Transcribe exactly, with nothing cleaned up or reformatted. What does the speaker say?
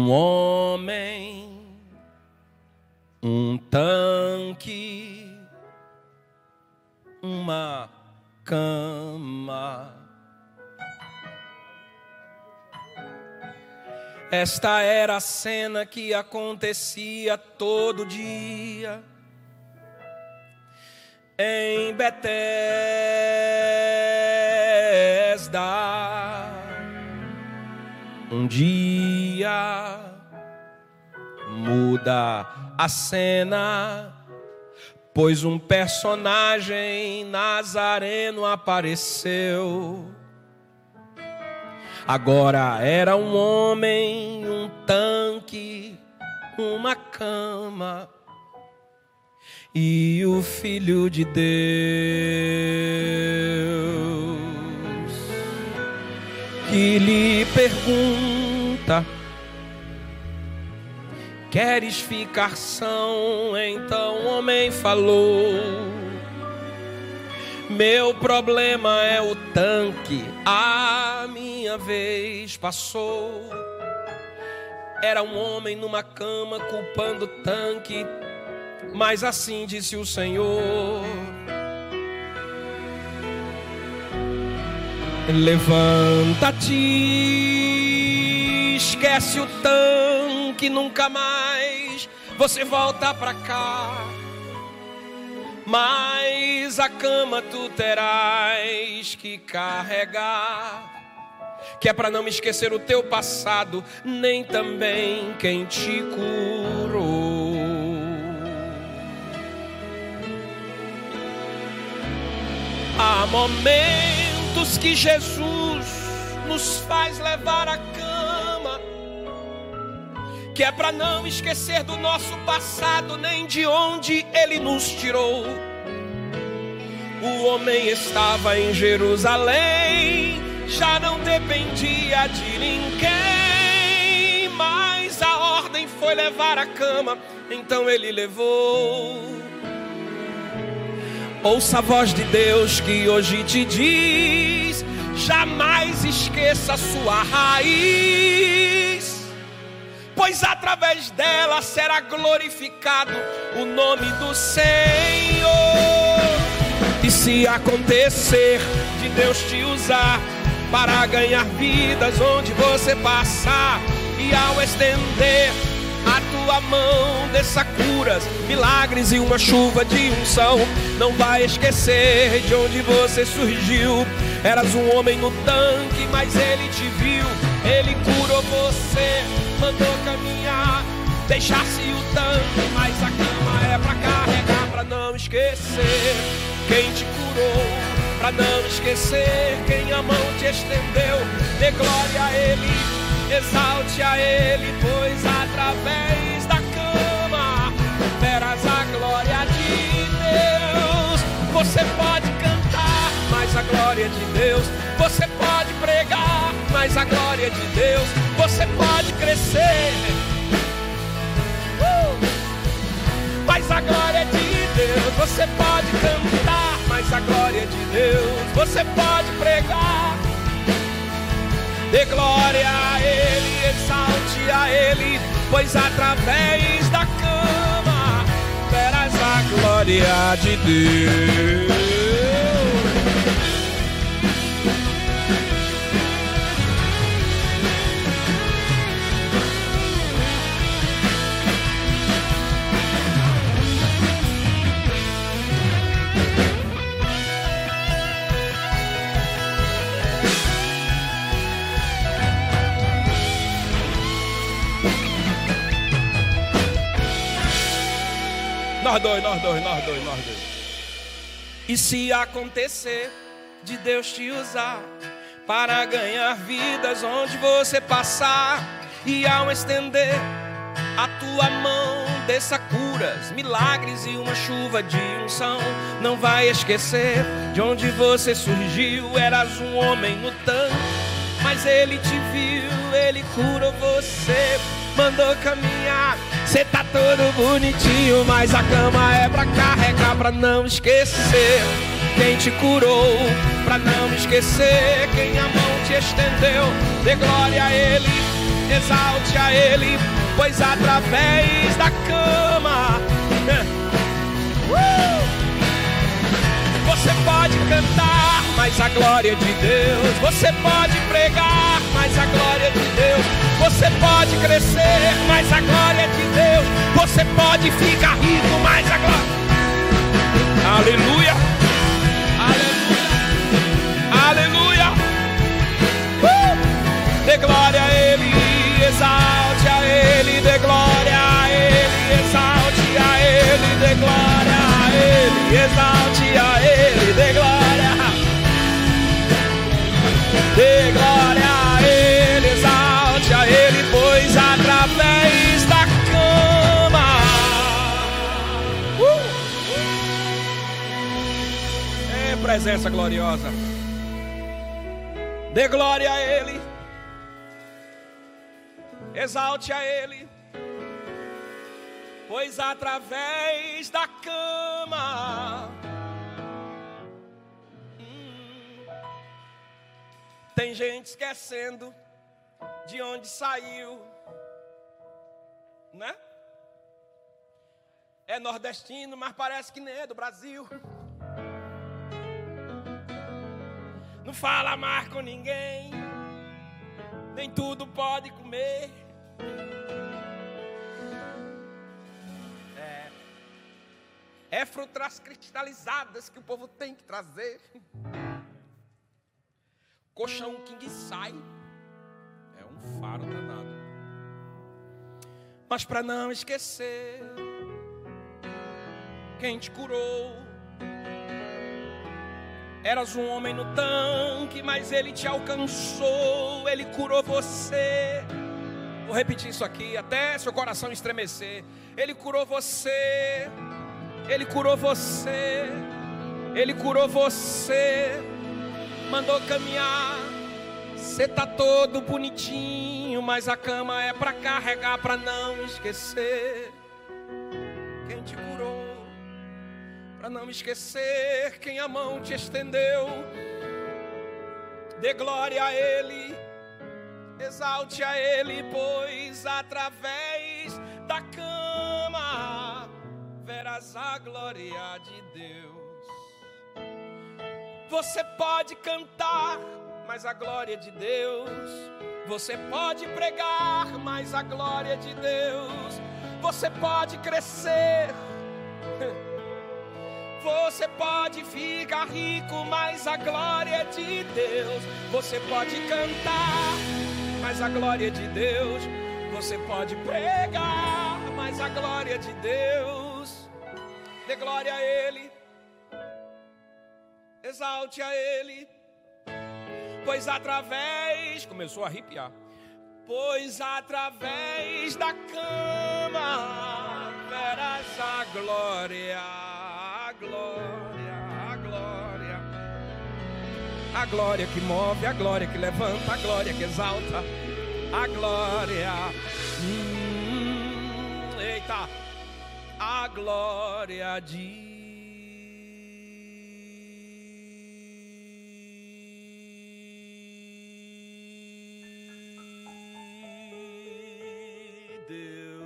Um homem, um tanque, uma cama. Esta era a cena que acontecia todo dia em Betesda. Um dia muda a cena, pois um personagem nazareno apareceu. Agora era um homem, um tanque, uma cama e o Filho de Deus, que lhe pergunta: queres ficar são? Então o homem falou: meu problema é o tanque, a minha vez passou. Era um homem numa cama culpando o tanque, mas assim disse o Senhor: levanta-te, esquece o tanque, nunca mais você volta pra cá. Mas a cama tu terás que carregar, que é para não esquecer o teu passado, nem também quem te curou. Há momentos que Jesus nos faz levar a cama, que é para não esquecer do nosso passado, nem de onde Ele nos tirou. O homem estava em Jerusalém, já não dependia de ninguém, mas a ordem foi levar a cama, então ele levou. Ouça a voz de Deus que hoje te diz: jamais esqueça a sua raiz, pois através dela será glorificado o nome do Senhor. E se acontecer de Deus te usar para ganhar vidas onde você passar, e ao estender a tua mão desça curas, milagres e uma chuva de unção, não vai esquecer de onde você surgiu. Eras um homem no tanque, mas Ele te viu, Ele curou você, mandou caminhar, deixasse o tanque, mas a cama é pra carregar, pra não esquecer quem te curou, pra não esquecer quem a mão te estendeu. Dê glória a Ele, exalte a Ele, pois através da cama verás a glória de Deus. Você pode cantar, mas a glória de Deus. Você pode pregar, mas a glória de Deus. Você pode crescer, uh! mas a glória de Deus. Você pode cantar, mas a glória de Deus. Você pode pregar, dê glória a Ele, exalte a Ele, pois através da cama verás a glória de Deus. Nós dois, nós dois, nós dois, nós dois. E se acontecer de Deus te usar para ganhar vidas onde você passar, e ao estender a tua mão desça curas, milagres e uma chuva de unção, não vai esquecer de onde você surgiu. Eras um homem no tanque, mas Ele te viu, Ele curou você, mandou caminhar. Cê tá todo bonitinho, mas a cama é pra carregar, pra não esquecer quem te curou, pra não esquecer quem a mão te estendeu. Dê glória a Ele, exalte a Ele, pois através da cama uh, você pode cantar, mas a glória de Deus. Você pode pregar, mas a glória de Deus. Você pode crescer, mas a glória de Deus. Você pode ficar rico, mas a glória. Aleluia, aleluia, aleluia. Uh! Dê glória a Ele, exalte a Ele, dê glória a Ele, exalte a Ele, dê glória a Ele, exalte a Ele, dê glória, dê glória a Ele, exalte a Ele, pois através da cama uh! é presença gloriosa. Dê glória a Ele, exalte a Ele, pois através da cama hum, tem gente esquecendo de onde saiu, né? É nordestino, mas parece que nem é do Brasil. Não fala mais com ninguém, nem tudo pode comer. É, é frutas cristalizadas que o povo tem que trazer. Colchão king sai. É um faro danado. Mas para não esquecer quem te curou. Eras um homem no tanque, mas Ele te alcançou, Ele curou você. Vou repetir isso aqui até seu coração estremecer. Ele curou você, Ele curou você, Ele curou você. Mandou caminhar, você tá todo bonitinho, mas a cama é pra carregar, pra não esquecer quem te curou. Para não esquecer quem a mão te estendeu. Dê glória a Ele, exalte a Ele, pois através da cama verás a glória de Deus. Você pode cantar, mas a glória de Deus. Você pode pregar, mas a glória de Deus. Você pode crescer, você pode ficar rico, mas a glória de Deus. Você pode cantar, mas a glória de Deus. Você pode pregar, mas a glória de Deus. Dê glória a Ele, exalte a Ele, pois através... Começou a arrepiar. Pois através da cama verás a glória. A glória, a glória, a glória que move, a glória que levanta, a glória que exalta, a glória, hum, eita, a glória de Deus.